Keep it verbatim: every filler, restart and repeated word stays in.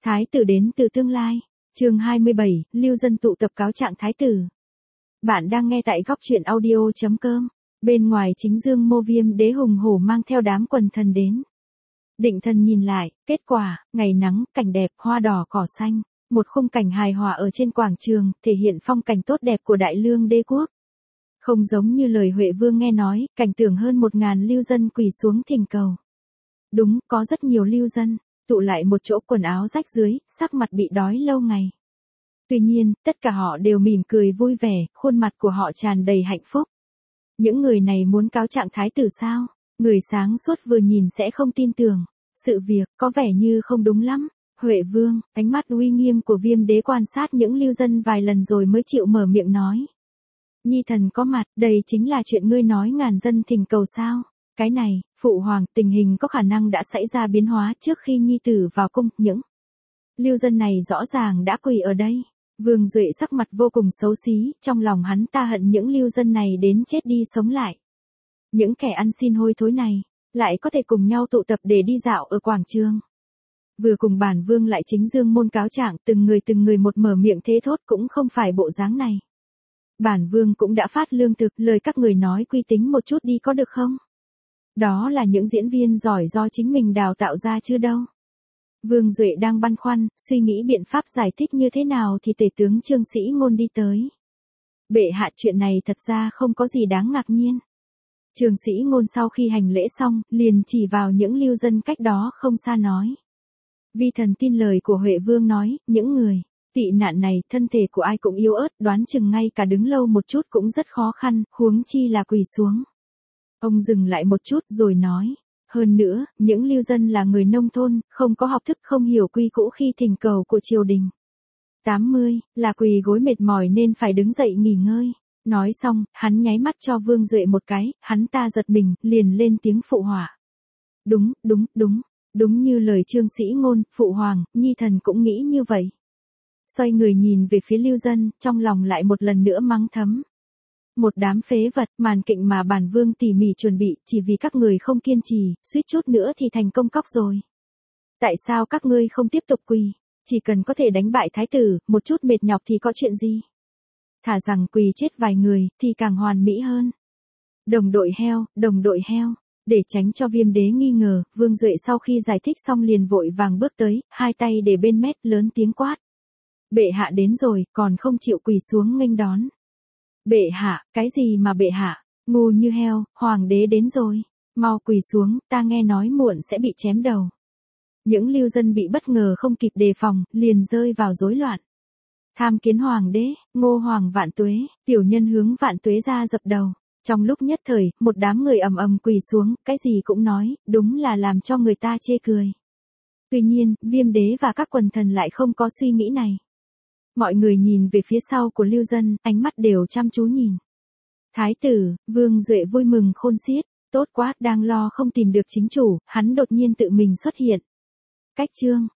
Thái tử đến từ tương lai. Chương hai mươi bảy, lưu dân tụ tập cáo trạng thái tử. Bạn đang nghe tại góc truyện audio chấm com. Bên ngoài chính dương mô Viêm đế hùng hổ mang theo đám quần thần đến. Định thần nhìn lại, kết quả, ngày nắng, cảnh đẹp, hoa đỏ cỏ xanh, một khung cảnh hài hòa ở trên quảng trường, thể hiện phong cảnh tốt đẹp của Đại Lương đế quốc. Không giống như lời Huệ Vương nghe nói, cảnh tượng hơn một ngàn lưu dân quỳ xuống thỉnh cầu. Đúng, có rất nhiều lưu dân, tụ lại một chỗ, quần áo rách rưới, sắc mặt bị đói lâu ngày. Tuy nhiên, tất cả họ đều mỉm cười vui vẻ, khuôn mặt của họ tràn đầy hạnh phúc. Những người này muốn cáo trạng thái tử sao? Người sáng suốt vừa nhìn sẽ không tin tưởng. Sự việc có vẻ như không đúng lắm. Huệ Vương, ánh mắt uy nghiêm của Viêm đế quan sát những lưu dân vài lần rồi mới chịu mở miệng nói. Nhi thần có mặt, đây chính là chuyện ngươi nói ngàn dân thỉnh cầu sao? Cái này, phụ hoàng, tình hình có khả năng đã xảy ra biến hóa trước khi nhi tử vào cung. Những lưu dân này rõ ràng đã quỳ ở đây. Vương Duệ sắc mặt vô cùng xấu xí, trong lòng hắn ta hận những lưu dân này đến chết đi sống lại. Những kẻ ăn xin hôi thối này, lại có thể cùng nhau tụ tập để đi dạo ở quảng trường. Vừa cùng bản vương lại chính dương môn cáo trạng, từng người từng người một mở miệng thế thốt cũng không phải bộ dáng này. Bản vương cũng đã phát lương thực, lời các người nói quy tính một chút đi có được không? Đó là những diễn viên giỏi do chính mình đào tạo ra chứ đâu. Vương Duệ đang băn khoăn, suy nghĩ biện pháp giải thích như thế nào thì tể tướng Trương Sĩ Ngôn đi tới. Bệ hạ, chuyện này thật ra không có gì đáng ngạc nhiên. Trương Sĩ Ngôn sau khi hành lễ xong, liền chỉ vào những lưu dân cách đó không xa nói. Vi thần tin lời của Huệ Vương nói, những người tị nạn này, thân thể của ai cũng yếu ớt, đoán chừng ngay cả đứng lâu một chút cũng rất khó khăn, huống chi là quỳ xuống. Ông dừng lại một chút rồi nói. Hơn nữa, những lưu dân là người nông thôn, không có học thức, không hiểu quy cũ khi thỉnh cầu của triều đình. tám mươi, là quỳ gối mệt mỏi nên phải đứng dậy nghỉ ngơi. Nói xong, hắn nháy mắt cho Vương Duệ một cái, hắn ta giật mình, liền lên tiếng phụ họa. Đúng, đúng, đúng, đúng như lời Trương Sĩ Ngôn, phụ hoàng, nhi thần cũng nghĩ như vậy. Xoay người nhìn về phía lưu dân, trong lòng lại một lần nữa mắng thấm. Một đám phế vật, màn kịch mà bản vương tỉ mỉ chuẩn bị, chỉ vì các người không kiên trì, suýt chút nữa thì thành công cóc rồi. Tại sao các ngươi không tiếp tục quỳ? Chỉ cần có thể đánh bại thái tử, một chút mệt nhọc thì có chuyện gì? Thả rằng quỳ chết vài người, thì càng hoàn mỹ hơn. Đồng đội heo, đồng đội heo. Để tránh cho Viêm đế nghi ngờ, Vương Duệ sau khi giải thích xong liền vội vàng bước tới, hai tay để bên mép, lớn tiếng quát. Bệ hạ đến rồi, còn không chịu quỳ xuống nghênh đón. Bệ hạ, cái gì mà bệ hạ, ngu như heo, hoàng đế đến rồi, mau quỳ xuống, ta nghe nói muộn sẽ bị chém đầu. Những lưu dân bị bất ngờ không kịp đề phòng, liền rơi vào rối loạn. Tham kiến hoàng đế, Ngô hoàng vạn tuế, tiểu nhân hướng vạn tuế ra dập đầu. Trong lúc nhất thời, một đám người ầm ầm quỳ xuống, cái gì cũng nói, đúng là làm cho người ta chê cười. Tuy nhiên, Viêm đế và các quần thần lại không có suy nghĩ này. Mọi người nhìn về phía sau của lưu dân, ánh mắt đều chăm chú nhìn. Thái tử, Vương Duệ vui mừng khôn xiết, tốt quá, đang lo không tìm được chính chủ, hắn đột nhiên tự mình xuất hiện. Cách chương